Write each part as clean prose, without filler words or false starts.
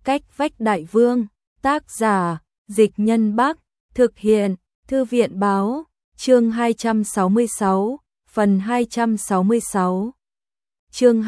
Cách vách đại vương, tác giả, Dịch Nhân Bắc, thực hiện, Thư viện báo, chương 266, phần 266. Chương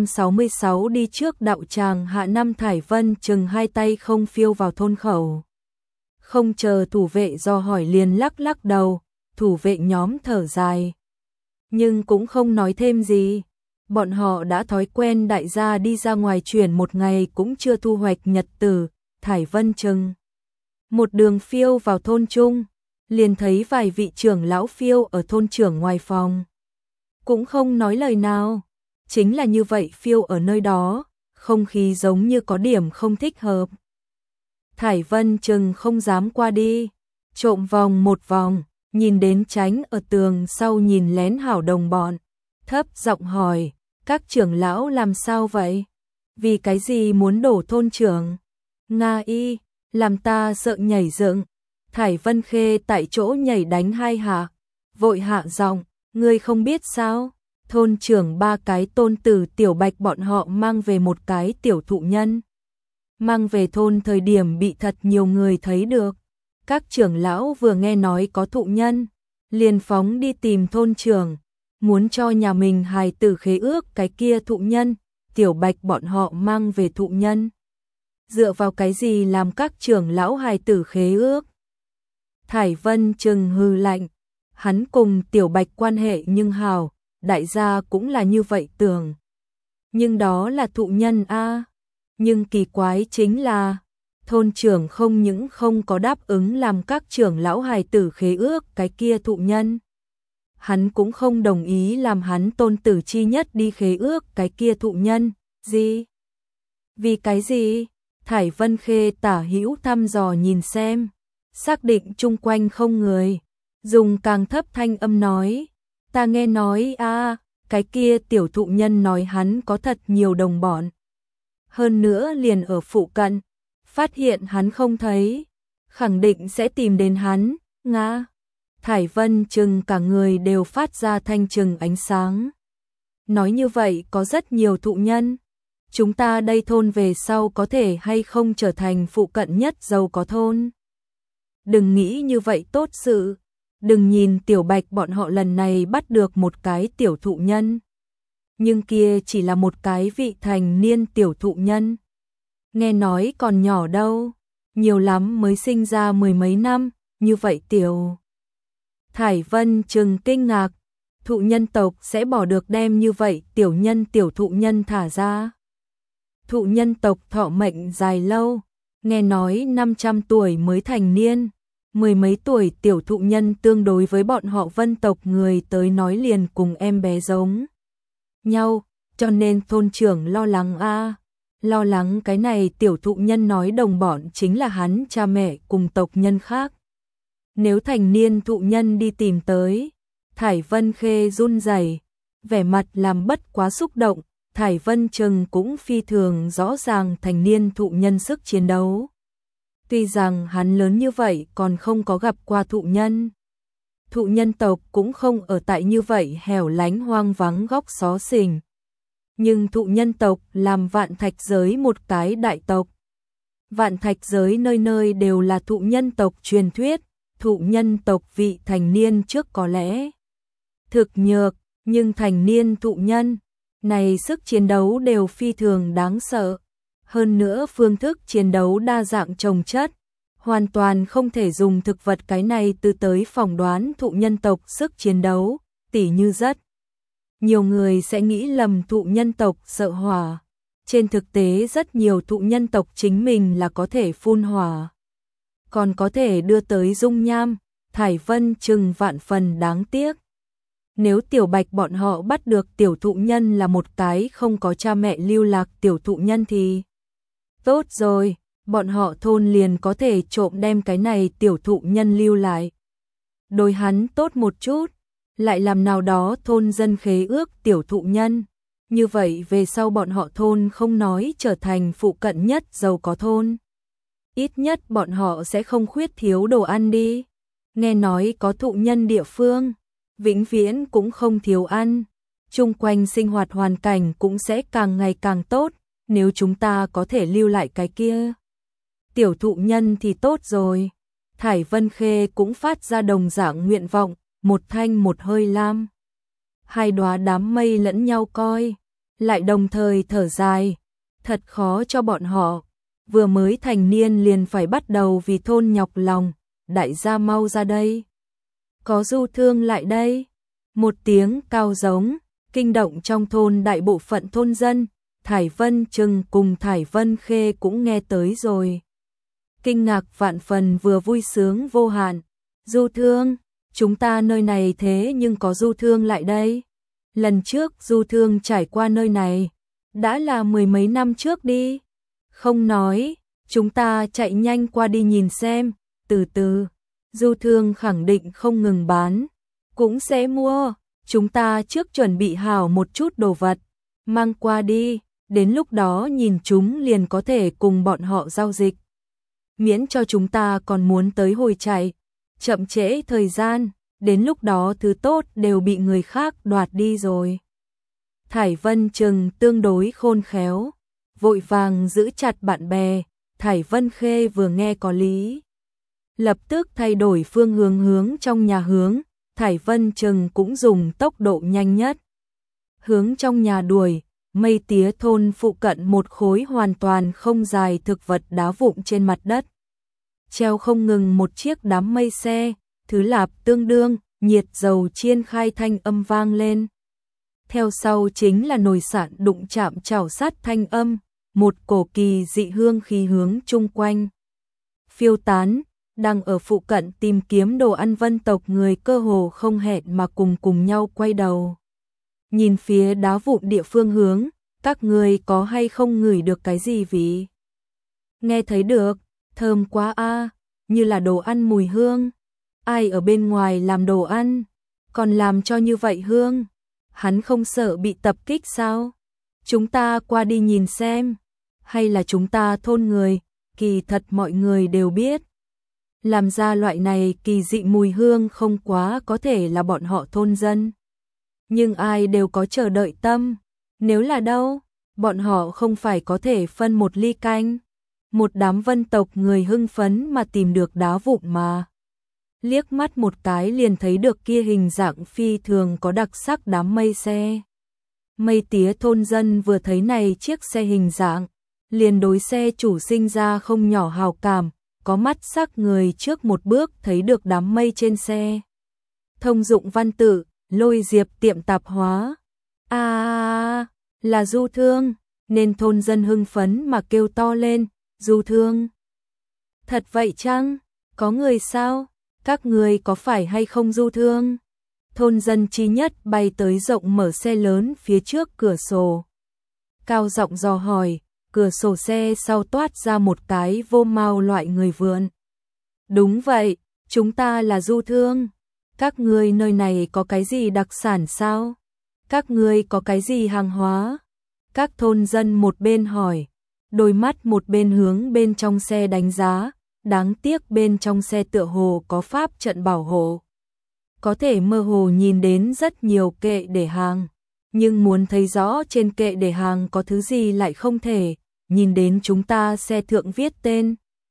266 đi trước đạo tràng hạ năm Thải Vân chừng hai tay không phiêu vào thôn khẩu. Không chờ thủ vệ do hỏi liền lắc lắc đầu, thủ vệ nhóm thở dài. Nhưng cũng không nói thêm gì. Bọn họ đã thói quen đại gia đi ra ngoài chuyển một ngày cũng chưa thu hoạch nhật tử. Thải Vân chừng một đường phiêu vào thôn trung, liền thấy vài vị trưởng lão phiêu ở thôn trưởng ngoài phòng. Cũng không nói lời nào, chính là như vậy phiêu ở nơi đó, không khí giống như có điểm không thích hợp. Thải Vân chừng không dám qua đi, trộm vòng một vòng, nhìn đến tránh ở tường sau nhìn lén hảo đồng bọn, thấp giọng hỏi, các trưởng lão làm sao vậy? Vì cái gì muốn đổ thôn trưởng? Nga y, làm ta sợ nhảy dựng. Thải Vân Khê tại chỗ nhảy đánh hai hạ, vội hạ giọng, ngươi không biết sao? Thôn trưởng ba cái tôn tử Tiểu Bạch bọn họ mang về một cái tiểu thụ nhân. Mang về thôn thời điểm bị thật nhiều người thấy được. Các trưởng lão vừa nghe nói có thụ nhân, liền phóng đi tìm thôn trưởng, muốn cho nhà mình hài tử khế ước cái kia thụ nhân. Tiểu Bạch bọn họ mang về thụ nhân, dựa vào cái gì làm các trưởng lão hài tử khế ước? Thải Vân chừng hừ lạnh, hắn cùng Tiểu Bạch quan hệ nhưng hảo, đại gia cũng là như vậy tưởng. Nhưng đó là thụ nhân a. Nhưng kỳ quái chính là, thôn trưởng không những không có đáp ứng làm các trưởng lão hài tử khế ước cái kia thụ nhân. Hắn cũng không đồng ý làm hắn tôn tử chi nhất đi khế ước cái kia thụ nhân. Gì? Vì cái gì? Thải Vân Khê tả hữu thăm dò nhìn xem, xác định chung quanh không người, dùng càng thấp thanh âm nói, ta nghe nói cái kia tiểu thụ nhân nói hắn có thật nhiều đồng bọn. Hơn nữa liền ở phụ cận, phát hiện hắn không thấy, khẳng định sẽ tìm đến hắn. Nga. Thải Vân chừng cả người đều phát ra thanh chừng ánh sáng. Nói như vậy có rất nhiều thụ nhân. Chúng ta đây thôn về sau có thể hay không trở thành phụ cận nhất giàu có thôn. Đừng nghĩ như vậy tốt sự. Đừng nhìn Tiểu Bạch bọn họ lần này bắt được một cái tiểu thụ nhân. Nhưng kia chỉ là một cái vị thành niên tiểu thụ nhân. Nghe nói còn nhỏ đâu, nhiều lắm mới sinh ra mười mấy năm, như vậy tiểu. Thải Vân chừng kinh ngạc, thụ nhân tộc sẽ bỏ được đem như vậy tiểu thụ nhân thả ra. Thụ nhân tộc thọ mệnh dài lâu, nghe nói 500 tuổi mới thành niên, mười mấy tuổi tiểu thụ nhân tương đối với bọn họ Vân tộc người tới nói liền cùng em bé giống nhau, cho nên thôn trưởng lo lắng lo lắng cái này tiểu thụ nhân nói đồng bọn chính là hắn cha mẹ cùng tộc nhân khác. Nếu thành niên thụ nhân đi tìm tới, Thải Vân Khê run rẩy, vẻ mặt làm bất quá xúc động. Thải Vân chừng cũng phi thường rõ ràng thành niên thụ nhân sức chiến đấu. Tuy rằng hắn lớn như vậy còn không có gặp qua thụ nhân. Thụ nhân tộc cũng không ở tại như vậy hẻo lánh hoang vắng góc xó xỉnh. Nhưng thụ nhân tộc làm vạn thạch giới một cái đại tộc. Vạn thạch giới nơi nơi đều là thụ nhân tộc truyền thuyết. Thụ nhân tộc vị thành niên trước có lẽ thực nhược, nhưng thành niên thụ nhân này sức chiến đấu đều phi thường đáng sợ. Hơn nữa phương thức chiến đấu đa dạng chồng chất, hoàn toàn không thể dùng thực vật cái này từ tới phỏng đoán thụ nhân tộc sức chiến đấu, tỉ như rất nhiều người sẽ nghĩ lầm thụ nhân tộc sợ hỏa. Trên thực tế rất nhiều thụ nhân tộc chính mình là có thể phun hỏa, còn có thể đưa tới dung nham. Thải Vân chừng vạn phần đáng tiếc. Nếu Tiểu Bạch bọn họ bắt được tiểu thụ nhân là một cái không có cha mẹ lưu lạc tiểu thụ nhân thì tốt rồi, bọn họ thôn liền có thể trộm đem cái này tiểu thụ nhân lưu lại. Đối hắn tốt một chút, lại làm nào đó thôn dân khế ước tiểu thụ nhân. Như vậy về sau bọn họ thôn không nói trở thành phụ cận nhất giàu có thôn. Ít nhất bọn họ sẽ không khuyết thiếu đồ ăn đi. Nghe nói có thụ nhân địa phương, vĩnh viễn cũng không thiếu ăn. Chung quanh sinh hoạt hoàn cảnh cũng sẽ càng ngày càng tốt. nếu chúng ta có thể lưu lại cái kia tiểu thụ nhân thì tốt rồi. Thải Vân Khê cũng phát ra đồng dạng nguyện vọng, một thanh một hơi lam. Hai đóa đám mây lẫn nhau coi, lại đồng thời thở dài, thật khó cho bọn họ, vừa mới thành niên liền phải bắt đầu vì thôn nhọc lòng, đại gia mau ra đây. Có Du Thương lại đây. Một tiếng cao giống, kinh động trong thôn đại bộ phận thôn dân, Thải Vân Trừng cùng Thải Vân Khê cũng nghe tới rồi. Kinh ngạc vạn phần vừa vui sướng vô hạn. Du Thương, chúng ta nơi này thế nhưng có Du Thương lại đây. Lần trước Du Thương trải qua nơi này, đã là mười mấy năm trước đi. Không nói, chúng ta chạy nhanh qua đi nhìn xem, từ từ, Du Thương khẳng định không ngừng bán, cũng sẽ mua, chúng ta trước chuẩn bị hảo một chút đồ vật, mang qua đi, đến lúc đó nhìn chúng liền có thể cùng bọn họ giao dịch. Miễn cho chúng ta còn muốn tới hồi chạy, chậm trễ thời gian, đến lúc đó thứ tốt đều bị người khác đoạt đi rồi. Thải Vân Trừng tương đối khôn khéo, vội vàng giữ chặt bạn bè, Thải Vân Khê vừa nghe có lý. Lập tức thay đổi phương hướng trong nhà hướng, Thải Vân Trừng cũng dùng tốc độ nhanh nhất. Hướng trong nhà đuổi, mây tía thôn phụ cận một khối hoàn toàn không dài thực vật đá vụn trên mặt đất. Treo không ngừng một chiếc đám mây xe, thứ lạp tương đương, nhiệt dầu chiên khai thanh âm vang lên. Theo sau chính là nồi sạn đụng chạm chảo sát thanh âm, một cổ kỳ dị hương khí hướng chung quanh. Phiêu tán, đang ở phụ cận tìm kiếm đồ ăn vân tộc người cơ hồ không hẹn mà cùng nhau quay đầu. Nhìn phía đá vụn địa phương hướng, các người có hay không ngửi được cái gì vị? Nghe thấy được, thơm quá a, như là đồ ăn mùi hương. Ai ở bên ngoài làm đồ ăn, còn làm cho như vậy hương? Hắn không sợ bị tập kích sao? Chúng ta qua đi nhìn xem. Hay là chúng ta thôn người, kỳ thật mọi người đều biết. Làm ra loại này kỳ dị mùi hương không quá có thể là bọn họ thôn dân. Nhưng ai đều có chờ đợi tâm. Nếu là đâu, bọn họ không phải có thể phân một ly canh. Một đám vân tộc người hưng phấn mà tìm được đá vụn mà. Liếc mắt một cái liền thấy được kia hình dạng phi thường có đặc sắc đám mây xe. Mây tía thôn dân vừa thấy này chiếc xe hình dạng, liền đối xe chủ sinh ra không nhỏ hào cảm, có mắt sắc người trước một bước thấy được đám mây trên xe. Thông dụng văn tự, Lôi Diệp tiệm tạp hóa. Là Du Thương, nên thôn dân hưng phấn mà kêu to lên, Du Thương. Thật vậy chăng? Có người sao? Các người có phải hay không Du Thương? Thôn dân chi nhất bay tới rộng mở xe lớn phía trước cửa sổ. Cao giọng dò hỏi, cửa sổ xe sau toát ra một cái vô mao loại người vượn. Đúng vậy, chúng ta là Du Thương. Các người nơi này có cái gì đặc sản sao? Các người có cái gì hàng hóa? Các thôn dân một bên hỏi, đôi mắt một bên hướng bên trong xe đánh giá, đáng tiếc bên trong xe tựa hồ có pháp trận bảo hộ. Có thể mơ hồ nhìn đến rất nhiều kệ để hàng, nhưng muốn thấy rõ trên kệ để hàng có thứ gì lại không thể, nhìn đến chúng ta xe thượng viết tên.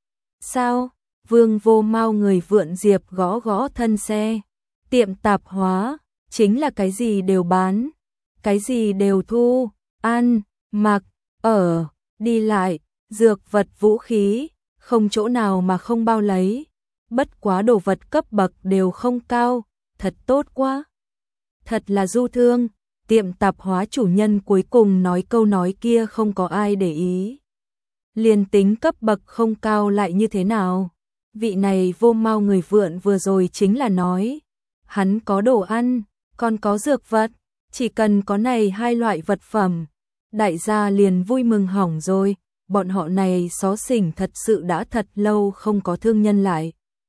Sao? Vương vô mau người vượn diệp gõ gõ thân xe. Tiệm tạp hóa, chính là cái gì đều bán, cái gì đều thu, ăn, mặc, ở, đi lại, dược vật vũ khí, không chỗ nào mà không bao lấy. Bất quá đồ vật cấp bậc đều không cao, thật tốt quá. Thật là Du Thương, tiệm tạp hóa chủ nhân cuối cùng nói câu nói kia không có ai để ý. Liền tính cấp bậc không cao lại như thế nào? Vị này vô mau người vượn vừa rồi chính là nói, hắn có đồ ăn, còn có dược vật, chỉ cần có này hai loại vật phẩm, đại gia liền vui mừng hỏng rồi, bọn họ này xó xỉnh thật sự đã thật lâu không có thương nhân lại.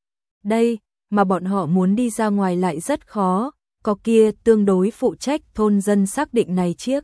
Đây, mà bọn họ muốn đi ra ngoài lại rất khó, có kia tương đối phụ trách thôn dân xác định này chiếc.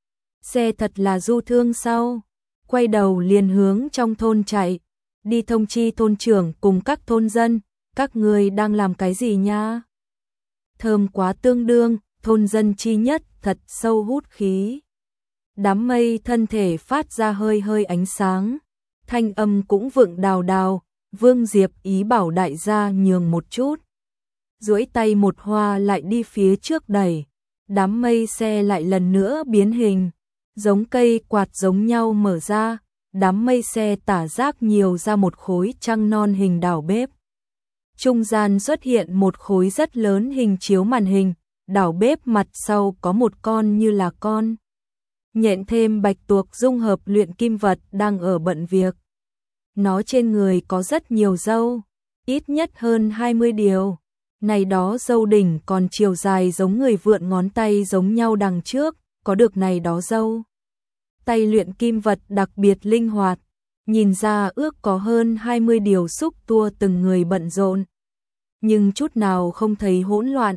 Xe thật là Du Thương sao? Quay đầu liền hướng trong thôn chạy, đi thông chi thôn trưởng cùng các thôn dân, các người đang làm cái gì nha? Thơm quá tương đương, thôn dân chi nhất thật sâu hút khí. Đám mây thân thể phát ra hơi hơi ánh sáng, thanh âm cũng vựng đào đào, Vương Diệp ý bảo đại gia nhường một chút. Duỗi tay một hoa lại đi phía trước đẩy, đám mây xe lại lần nữa biến hình, giống cây quạt giống nhau mở ra, đám mây xe tả giác nhiều ra một khối trăng non hình đảo bếp. Trung gian xuất hiện một khối rất lớn hình chiếu màn hình, đảo bếp mặt sau có một con như là con nhện thêm bạch tuộc dung hợp luyện kim vật đang ở bận việc. Nó trên người có rất nhiều râu, ít nhất hơn 20 điều. Này đó râu đỉnh còn chiều dài giống người vượn ngón tay giống nhau đằng trước, có được này đó râu. Tay luyện kim vật đặc biệt linh hoạt, nhìn ra ước có hơn 20 điều xúc tua từng người bận rộn. Nhưng chút nào không thấy hỗn loạn,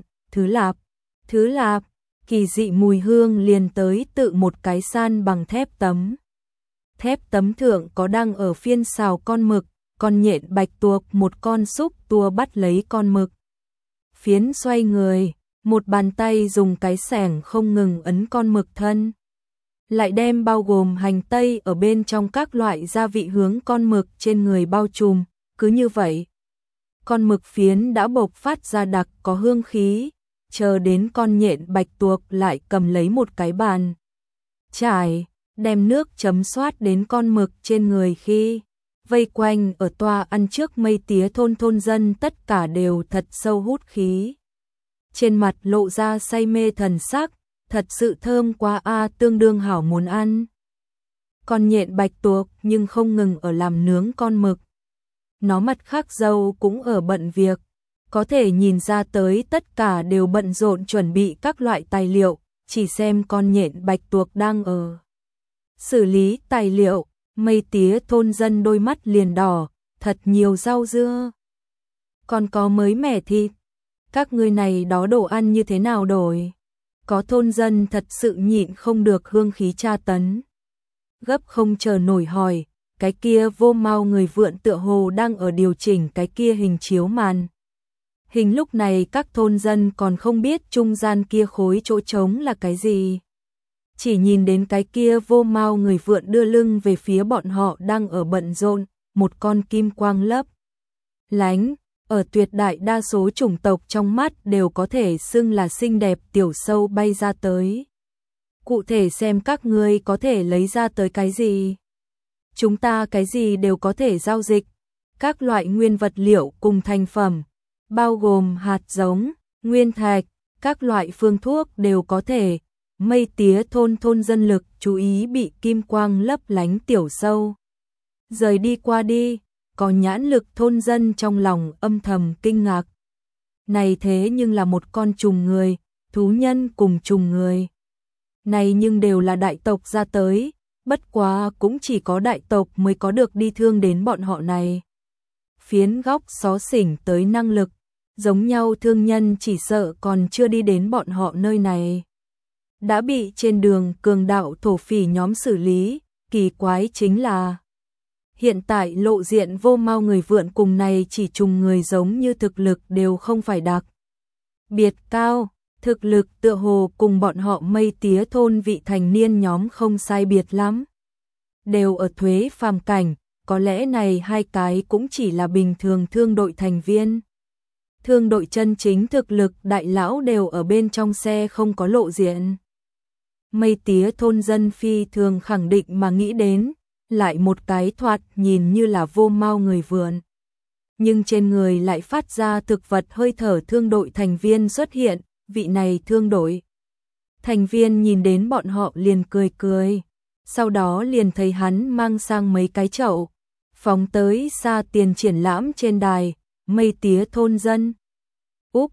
thứ lạp, kỳ dị mùi hương liền tới tự một cái san bằng thép tấm. Thép tấm thượng có đang ở phiên xào con mực, con nhện bạch tuộc một con xúc tua bắt lấy con mực. Phiến xoay người, một bàn tay dùng cái xẻng không ngừng ấn con mực thân. Lại đem bao gồm hành tây ở bên trong các loại gia vị hướng con mực trên người bao trùm, cứ như vậy. Con mực phiến đã bộc phát ra đặc có hương khí, chờ đến con nhện bạch tuộc lại cầm lấy một cái bàn chải, đem nước chấm xoát đến con mực trên người khi vây quanh ở toa ăn trước mây tía thôn dân tất cả đều thật sâu hút khí. Trên mặt lộ ra say mê thần sắc, thật sự thơm quá a, tương đương hảo muốn ăn. Con nhện bạch tuộc nhưng không ngừng ở làm nướng con mực. Nó mặt khác dâu cũng ở bận việc, có thể nhìn ra tới tất cả đều bận rộn chuẩn bị các loại tài liệu, chỉ xem con nhện bạch tuộc đang ở xử lý tài liệu, mây tía thôn dân đôi mắt liền đỏ, thật nhiều rau dưa. Còn có mới mẻ thịt, các ngươi này đó đồ ăn như thế nào đổi? Có thôn dân thật sự nhịn không được hương khí tra tấn. Gấp không chờ nổi hỏi, cái kia vô mau người vượn tựa hồ đang ở điều chỉnh cái kia hình chiếu màn. Hình lúc này các thôn dân còn không biết trung gian kia khối chỗ trống là cái gì. Chỉ nhìn đến cái kia vô mau người vượn đưa lưng về phía bọn họ đang ở bận rộn, một con kim quang lấp lánh, ở tuyệt đại đa số chủng tộc trong mắt đều có thể xưng là xinh đẹp tiểu sâu bay ra tới. Cụ thể xem các ngươi có thể lấy ra tới cái gì. Chúng ta cái gì đều có thể giao dịch, các loại nguyên vật liệu cùng thành phẩm, bao gồm hạt giống, nguyên thạch, các loại phương thuốc đều có thể. Mây tía thôn dân lực chú ý bị kim quang lấp lánh tiểu sâu. Rời đi qua đi, có nhãn lực thôn dân trong lòng âm thầm kinh ngạc. Này thế nhưng là một con trùng người, thú nhân cùng trùng người. Này nhưng đều là đại tộc ra tới, bất quá cũng chỉ có đại tộc mới có được đi thương đến bọn họ này. Phiến góc xó xỉnh tới năng lực, giống nhau thương nhân chỉ sợ còn chưa đi đến bọn họ nơi này. Đã bị trên đường cường đạo thổ phỉ nhóm xử lý, kỳ quái chính là hiện tại lộ diện vô mau người vượn cùng này chỉ trùng người giống như thực lực đều không phải đặc biệt cao, thực lực tựa hồ cùng bọn họ mây tía thôn vị thành niên nhóm không sai biệt lắm. Đều ở thuế phàm cảnh, có lẽ này hai cái cũng chỉ là bình thường thương đội thành viên. Thương đội chân chính thực lực đại lão đều ở bên trong xe không có lộ diện. Mây tía thôn dân phi thường khẳng định mà nghĩ đến, lại một cái thoạt nhìn như là vô mau người vượn. Nhưng trên người lại phát ra thực vật hơi thở thương đội thành viên xuất hiện, vị này thương đội thành viên nhìn đến bọn họ liền cười cười, sau đó liền thấy hắn mang sang mấy cái chậu, phóng tới xa tiền triển lãm trên đài, mây tía thôn dân. Úp,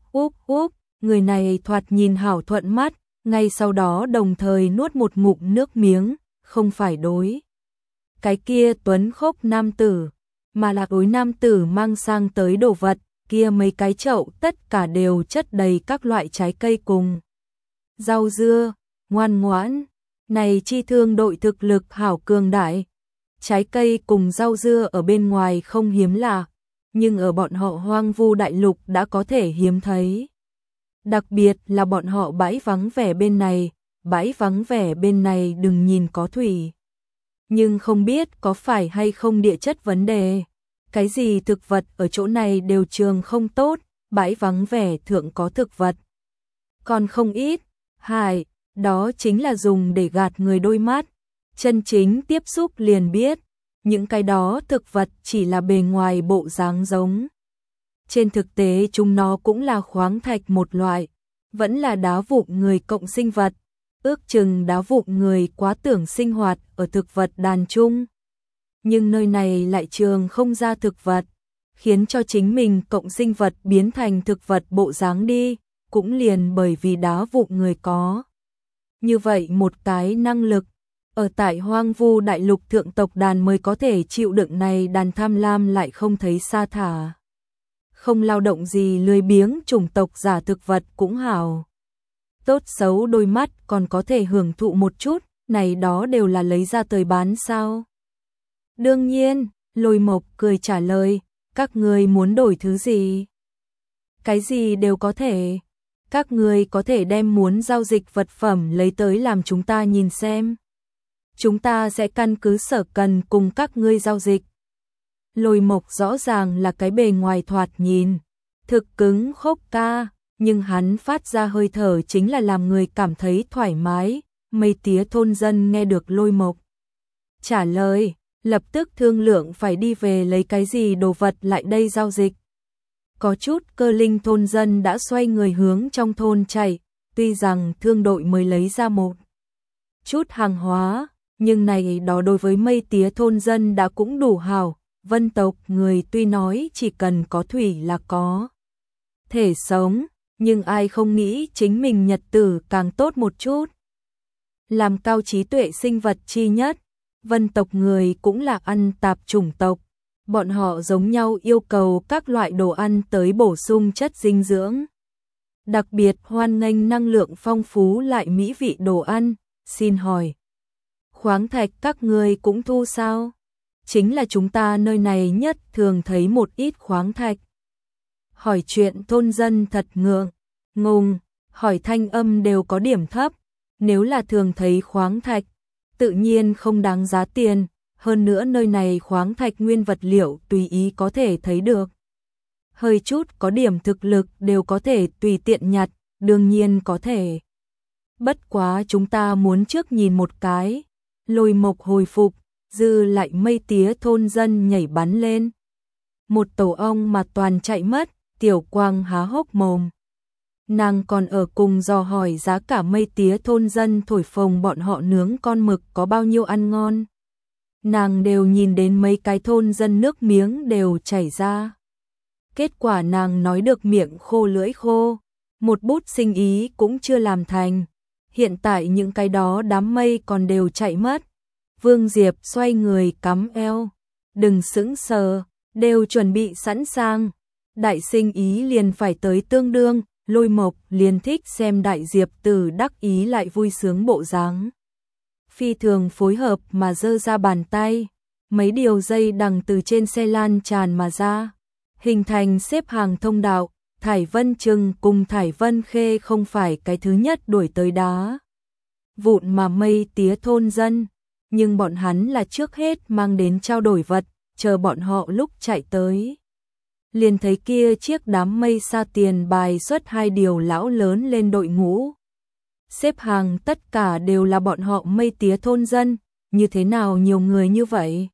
người này thoạt nhìn hảo thuận mắt, ngay sau đó đồng thời nuốt một ngụm nước miếng, không phải đối cái kia tuấn khốc nam tử, mà là đối nam tử mang sang tới đồ vật, kia mấy cái chậu tất cả đều chất đầy các loại trái cây cùng rau dưa, ngoan ngoãn, này chi thương đội thực lực hảo cường đại. Trái cây cùng rau dưa ở bên ngoài không hiếm lạ, nhưng ở bọn họ hoang vu đại lục đã có thể hiếm thấy. Đặc biệt là bọn họ bãi vắng vẻ bên này, bãi vắng vẻ bên này đừng nhìn có thủy. Nhưng không biết có phải hay không địa chất vấn đề. Cái gì thực vật ở chỗ này đều trường không tốt, bãi vắng vẻ thượng có thực vật. Còn không ít, hải, đó chính là dùng để gạt người đôi mắt. Chân chính tiếp xúc liền biết, những cái đó thực vật chỉ là bề ngoài bộ dáng giống. Trên thực tế chúng nó cũng là khoáng thạch một loại, vẫn là đá vụn người cộng sinh vật. Ước chừng đá vụn người quá tưởng sinh hoạt ở thực vật đàn chung. Nhưng nơi này lại trường không ra thực vật, khiến cho chính mình cộng sinh vật biến thành thực vật bộ dáng đi, cũng liền bởi vì đá vụn người có. Như vậy một cái năng lực, ở tại hoang vu đại lục thượng tộc đàn mới có thể chịu đựng này, đàn tham lam lại không thấy sa thả. Không lao động gì lười biếng chủng tộc giả thực vật cũng hảo. Tốt xấu đôi mắt còn có thể hưởng thụ một chút, này đó đều là lấy ra tới bán sao. Đương nhiên, Lôi Mộc cười trả lời, các người muốn đổi thứ gì? Cái gì đều có thể. Các người có thể đem muốn giao dịch vật phẩm lấy tới làm chúng ta nhìn xem. Chúng ta sẽ căn cứ sở cần cùng các ngươi giao dịch. Lôi Mộc rõ ràng là cái bề ngoài thoạt nhìn thực cứng khốc ca, nhưng hắn phát ra hơi thở chính là làm người cảm thấy thoải mái. Mây tía thôn dân nghe được Lôi Mộc trả lời, lập tức thương lượng phải đi về lấy cái gì đồ vật lại đây giao dịch. Có chút cơ linh thôn dân đã xoay người hướng trong thôn chạy, tuy rằng thương đội mới lấy ra một chút hàng hóa, nhưng này đó đối với mây tía thôn dân đã cũng đủ hảo. Vân tộc người tuy nói chỉ cần có thủy là có thể sống, nhưng ai không nghĩ chính mình nhật tử càng tốt một chút. Làm cao trí tuệ sinh vật chi nhất, Vân tộc người cũng là ăn tạp chủng tộc. Bọn họ giống nhau yêu cầu các loại đồ ăn tới bổ sung chất dinh dưỡng. Đặc biệt hoan nghênh năng lượng phong phú lại mỹ vị đồ ăn. Xin hỏi, khoáng thạch các người cũng thu sao? Chính là chúng ta nơi này nhất thường thấy một ít khoáng thạch. Hỏi chuyện thôn dân thật ngùng, hỏi thanh âm đều có điểm thấp. Nếu là thường thấy khoáng thạch, tự nhiên không đáng giá tiền. Hơn nữa nơi này khoáng thạch nguyên vật liệu tùy ý có thể thấy được. Hơi chút có điểm thực lực đều có thể tùy tiện nhặt, đương nhiên có thể. Bất quá chúng ta muốn trước nhìn một cái. Lôi Mộc hồi phục, dư lại mây tía thôn dân nhảy bắn lên. Một tổ ong mà toàn chạy mất, Tiểu Quang há hốc mồm. Nàng còn ở cùng dò hỏi giá cả mây tía thôn dân thổi phồng bọn họ nướng con mực có bao nhiêu ăn ngon. Nàng đều nhìn đến mấy cái thôn dân nước miếng đều chảy ra. Kết quả nàng nói được miệng khô lưỡi khô, một bút sinh ý cũng chưa làm thành. Hiện tại những cái đó đám mây còn đều chạy mất. Vương Diệp xoay người cắm eo, đừng sững sờ, đều chuẩn bị sẵn sàng. Đại sinh ý liền phải tới tương đương, Lôi Mộc liền thích xem Đại Diệp Tử đắc ý lại vui sướng bộ dáng. Phi thường phối hợp mà giơ ra bàn tay, mấy điều dây đằng từ trên xe lan tràn mà ra, hình thành xếp hàng thông đạo. Thải Vân Trừng cùng Thải Vân Khê không phải cái thứ nhất đuổi tới đá vụn mà mây tía thôn dân, nhưng bọn hắn là trước hết mang đến trao đổi vật, chờ bọn họ lúc chạy tới. Liền thấy kia chiếc đám mây xa tiền bài xuất hai điều lão lớn lên đội ngũ. Xếp hàng tất cả đều là bọn họ mây tía thôn dân, như thế nào nhiều người như vậy?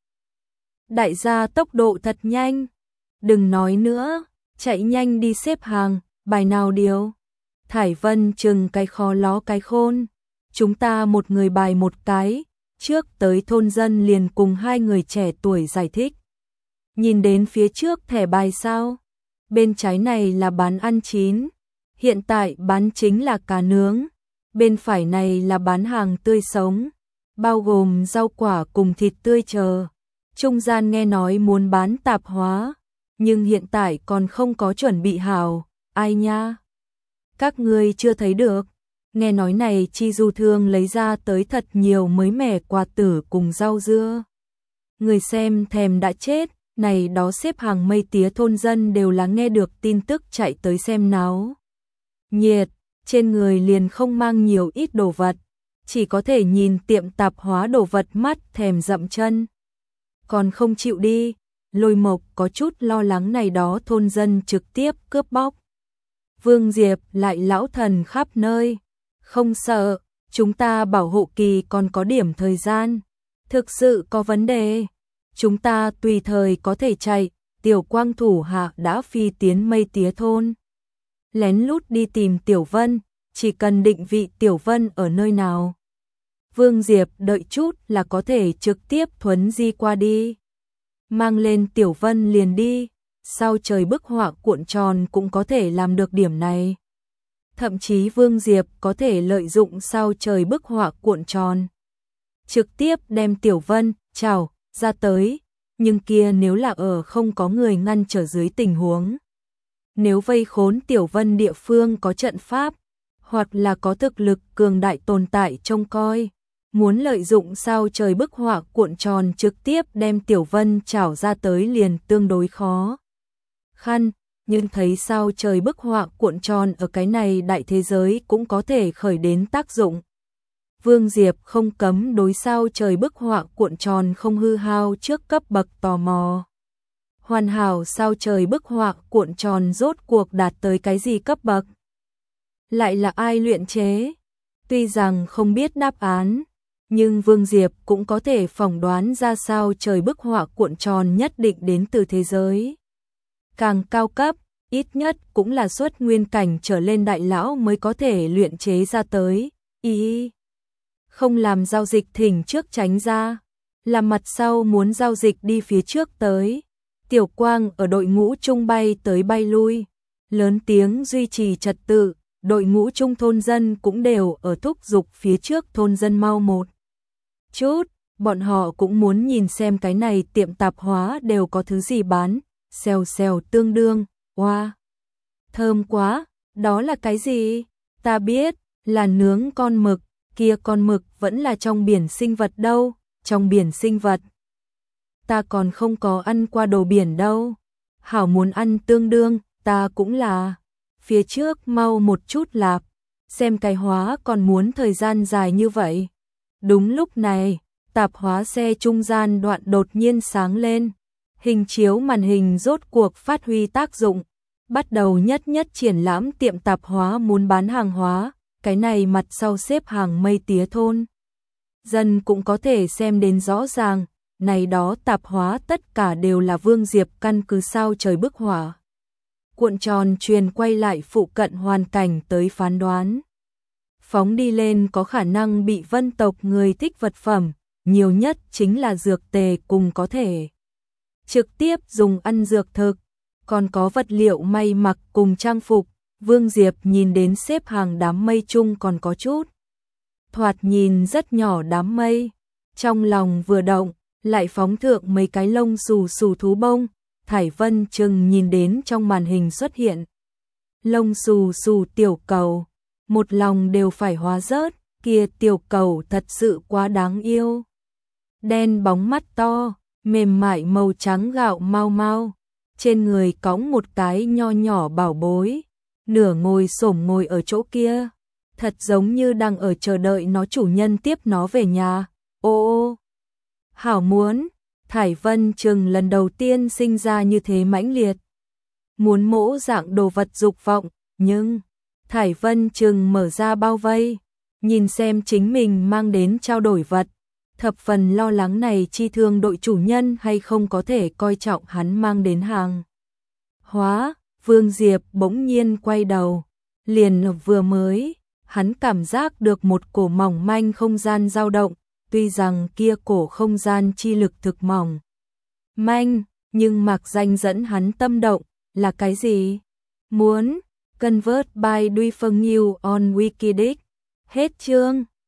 Đại gia tốc độ thật nhanh, đừng nói nữa, chạy nhanh đi xếp hàng, bài nào điều? Thải Vân Trừng cái khó ló cái khôn, chúng ta một người bài một cái, trước tới thôn dân liền cùng hai người trẻ tuổi giải thích. Nhìn đến phía trước thẻ bài sao? Bên trái này là bán ăn chín, hiện tại bán chính là cá nướng. Bên phải này là bán hàng tươi sống, bao gồm rau quả cùng thịt tươi chờ. Trung gian nghe nói muốn bán tạp hóa, nhưng hiện tại còn không có chuẩn bị hảo. Ai nha? Các ngươi chưa thấy được. Nghe nói này Chi Du Thương lấy ra tới thật nhiều mới mẻ quả tử cùng rau dưa. Người xem thèm đã chết. Này đó xếp hàng mây tía thôn dân đều là nghe được tin tức chạy tới xem náo nhiệt, trên người liền không mang nhiều ít đồ vật, chỉ có thể nhìn tiệm tạp hóa đồ vật mắt thèm dậm chân. Còn không chịu đi, Lôi Mộc có chút lo lắng này đó thôn dân trực tiếp cướp bóc. Vương Diệp lại lão thần khắp nơi. Không sợ, chúng ta bảo hộ kỳ còn có điểm thời gian. Thực sự có vấn đề, chúng ta tùy thời có thể chạy. Tiểu Quang thủ hạ đã phi tiến Mây Tía thôn. Lén lút đi tìm Tiểu Vân, chỉ cần định vị Tiểu Vân ở nơi nào. Vương Diệp đợi chút là có thể trực tiếp thuấn di qua đi. Mang lên Tiểu Vân liền đi, sao trời bức họa cuộn tròn cũng có thể làm được điểm này. Thậm chí Vương Diệp có thể lợi dụng sao trời bức họa cuộn tròn. Trực tiếp đem Tiểu Vân, chào, ra tới, nhưng kia nếu là ở không có người ngăn trở dưới tình huống. Nếu vây khốn Tiểu Vân địa phương có trận pháp, hoặc là có thực lực cường đại tồn tại trông coi. Muốn lợi dụng sao trời bức họa cuộn tròn trực tiếp đem Tiểu Vân trảo ra tới liền tương đối khó khăn, nhưng thấy sao trời bức họa cuộn tròn ở cái này đại thế giới cũng có thể khởi đến tác dụng. Vương Diệp không cấm đối sao trời bức họa cuộn tròn không hư hao trước cấp bậc tò mò. Hoàn hảo sao trời bức họa cuộn tròn rốt cuộc đạt tới cái gì cấp bậc? Lại là ai luyện chế? Tuy rằng không biết đáp án, nhưng Vương Diệp cũng có thể phỏng đoán ra sao trời bức họa cuộn tròn nhất định đến từ thế giới càng cao cấp, ít nhất cũng là xuất nguyên cảnh trở lên đại lão mới có thể luyện chế ra tới. Không làm giao dịch thỉnh trước tránh ra, làm mặt sau muốn giao dịch đi phía trước tới. Tiểu Quang ở đội ngũ trung bay tới bay lui, lớn tiếng duy trì trật tự, đội ngũ trung thôn dân cũng đều ở thúc giục phía trước thôn dân mau một chút, bọn họ cũng muốn nhìn xem cái này tiệm tạp hóa đều có thứ gì bán. Xèo xèo tương đương, wow, thơm quá, đó là cái gì? Ta biết, là nướng con mực, kia con mực vẫn là trong biển sinh vật đâu, trong biển sinh vật. Ta còn không có ăn qua đồ biển đâu, hảo muốn ăn tương đương, ta cũng là. Phía trước mau một chút lạp, xem cái hóa còn muốn thời gian dài như vậy. Đúng lúc này, tạp hóa xe trung gian đoạn đột nhiên sáng lên. Hình chiếu màn hình rốt cuộc phát huy tác dụng, bắt đầu nhất triển lãm tiệm tạp hóa muốn bán hàng hóa, cái này mặt sau xếp hàng Mây Tía thôn. Dân cũng có thể xem đến rõ ràng, này đó tạp hóa tất cả đều là Vương Diệp căn cứ sao trời bức họa cuộn tròn truyền quay lại phụ cận hoàn cảnh tới phán đoán. Phóng đi lên có khả năng bị vân tộc người thích vật phẩm, nhiều nhất chính là dược tề cùng có thể trực tiếp dùng ăn dược thực, còn có vật liệu may mặc cùng trang phục. Vương Diệp nhìn đến xếp hàng đám mây chung còn có chút thoạt nhìn rất nhỏ đám mây, trong lòng vừa động, lại phóng thượng mấy cái lông xù xù thú bông. Thải Vân chừng nhìn đến trong màn hình xuất hiện lông xù xù tiểu cầu, một lòng đều phải hóa rớt, kia tiểu cầu thật sự quá đáng yêu. Đen bóng mắt to, mềm mại màu trắng gạo mau mau, trên người cõng một cái nho nhỏ bảo bối, nửa ngồi xổm ngồi ở chỗ kia, thật giống như đang ở chờ đợi nó chủ nhân tiếp nó về nhà. Ô, hảo muốn. Thải Vân chừng lần đầu tiên sinh ra như thế mãnh liệt, muốn mỗ dạng đồ vật dục vọng, nhưng Thải Vân chừng mở ra bao vây, nhìn xem chính mình mang đến trao đổi vật, thập phần lo lắng này chi thương đội chủ nhân hay không có thể coi trọng hắn mang đến hàng hóa. Vương Diệp bỗng nhiên quay đầu, liền vừa mới, hắn cảm giác được một cổ mỏng manh không gian dao động. Tuy rằng kia cổ không gian chi lực thực mỏng manh, nhưng mạc danh dẫn hắn tâm động, là cái gì? Muốn convert by Duy Phương New on Wikidic. Hết chương.